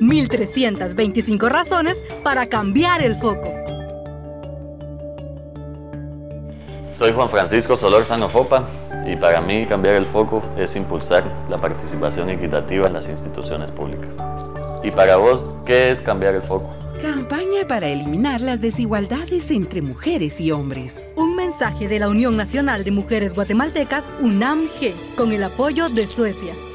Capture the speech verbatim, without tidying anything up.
mil trescientas veinticinco razones para cambiar el foco. Soy Juan Francisco Solórzano Fopa y para mí cambiar el foco es impulsar la participación equitativa en las instituciones públicas. ¿Y para vos qué es cambiar el foco? Campaña para eliminar las desigualdades entre mujeres y hombres. Un mensaje de la Unión Nacional de Mujeres Guatemaltecas, UNAM-G, con el apoyo de Suecia.